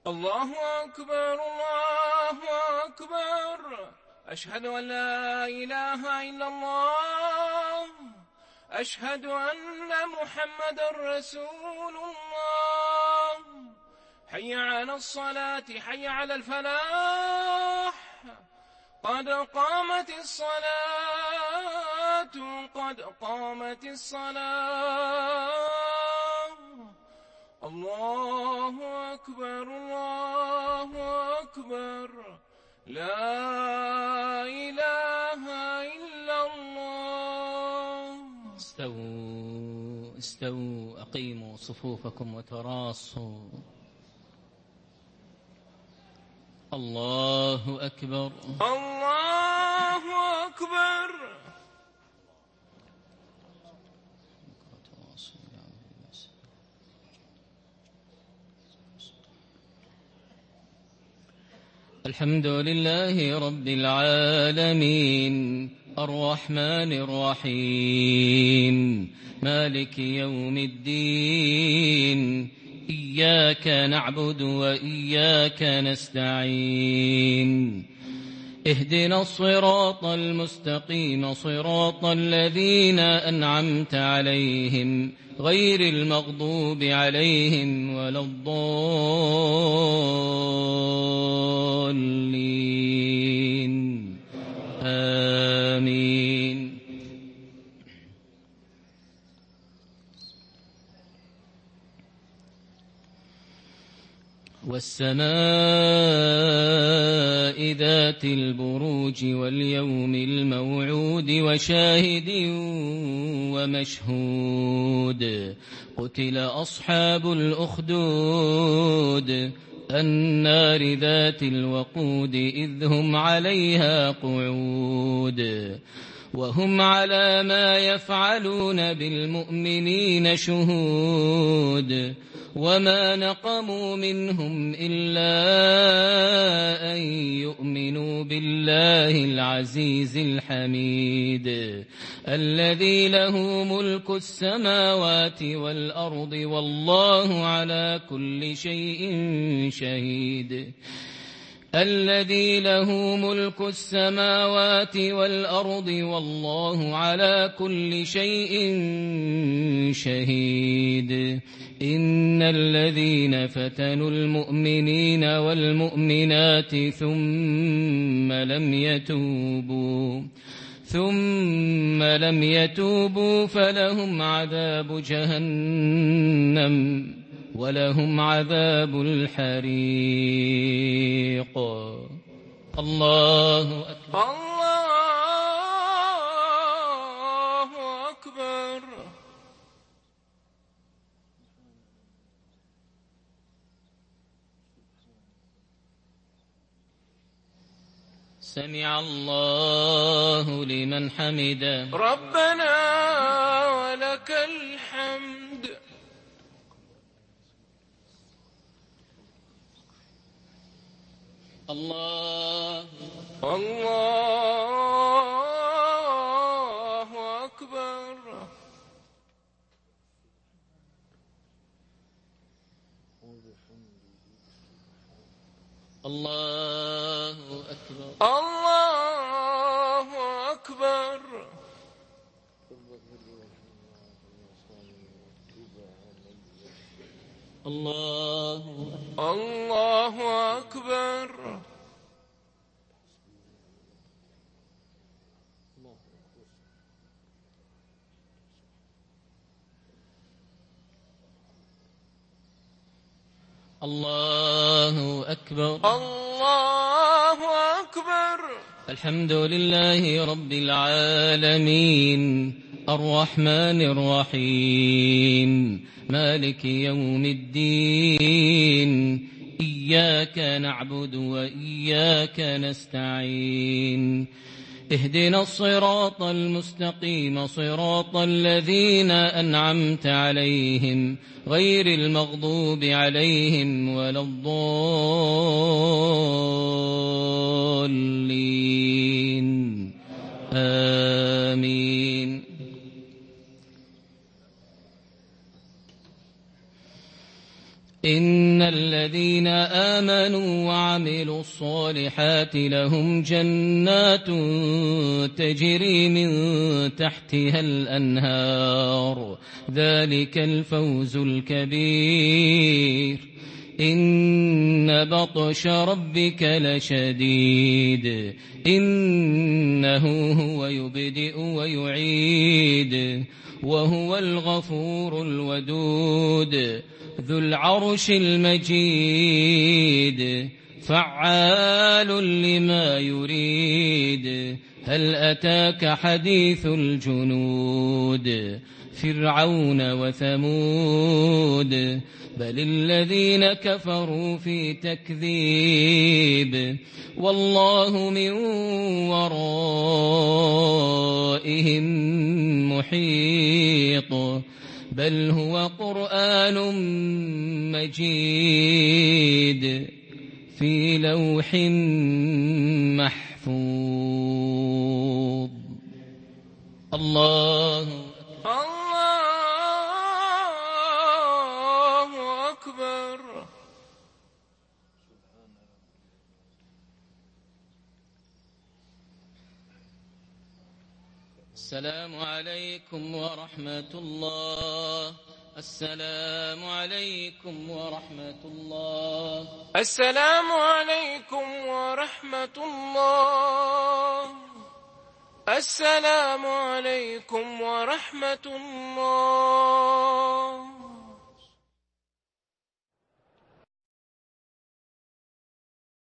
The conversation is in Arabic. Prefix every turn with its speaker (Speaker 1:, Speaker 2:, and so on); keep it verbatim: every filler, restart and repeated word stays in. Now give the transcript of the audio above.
Speaker 1: الله أكبر الله أكبر. أشهد أن لا إله إلا الله. أشهد أن محمدا رسول الله. حي على الصلاة حي على الفلاح. قد قامت الصلاة قد قامت الصلاة. الله أكبر الله أكبر. لا إله إلا الله.
Speaker 2: استووا استووا أقيموا صفوفكم وتراصوا. الله أكبر
Speaker 1: الله أكبر.
Speaker 2: الحمد لله رب العالمين الرحمن الرحيم مالك يوم الدين إياك نعبد وإياك نستعين اهدنا الصراط المستقيم صراط الذين أنعمت عليهم غير المغضوب عليهم ولا الضالين آمين. والسماء ذات البروج واليوم الموعود وشاهد ومشهود. قتل أصحاب الأخدود النار ذات الوقود إذ هم عليها قعود وهم على ما يفعلون بالمؤمنين شهود. وما نقموا منهم إلا أن يؤمنوا بالله العزيز الحميد الذي له ملك السماوات والأرض والله على كل شيء شهيد الذي له ملك السماوات والأرض والله على كل شيء شهيد. إن الذين فتنوا المؤمنين والمؤمنات ثم لم يتوبوا ثم لم يتوبوا فلهم عذاب جهنم ولهم عذاب الحريق. الله أكبر
Speaker 1: الله أكبر.
Speaker 2: سمع الله لمن حمده.
Speaker 1: ربنا ولك الحمد.
Speaker 2: الله
Speaker 1: الله أكبر.
Speaker 2: الله أكبر
Speaker 1: الله أكبر.
Speaker 2: الله
Speaker 1: الله أكبر.
Speaker 2: الله أكبر
Speaker 1: الله أكبر.
Speaker 2: الحمد لله رب العالمين الرحمن الرحيم مالك يوم الدين إياك نعبد وإياك نستعين اهدنا الصراط المستقيم صراط الذين أنعمت عليهم غير المغضوب عليهم ولا الضالين آمين. إن الذين آمنوا وعملوا الصالحات لهم جنات تجري من تحتها الأنهار ذلك الفوز الكبير إن بطش ربك لشديد إنه هو يبدئ ويعيد وهو الغفور الودود ذو العرش المجيد فعال لما يريد هل أتاك حديث الجنود فرعون وثمود بل الذين كفروا في تكذيب والله من ورائهم محيط بل هو قرآن مجيد في لوح محفوظ الله
Speaker 1: الله أكبر.
Speaker 2: السلام عليكم ورحمة الله. السلام عليكم ورحمة الله.
Speaker 1: السلام عليكم ورحمة الله. السلام عليكم ورحمة الله.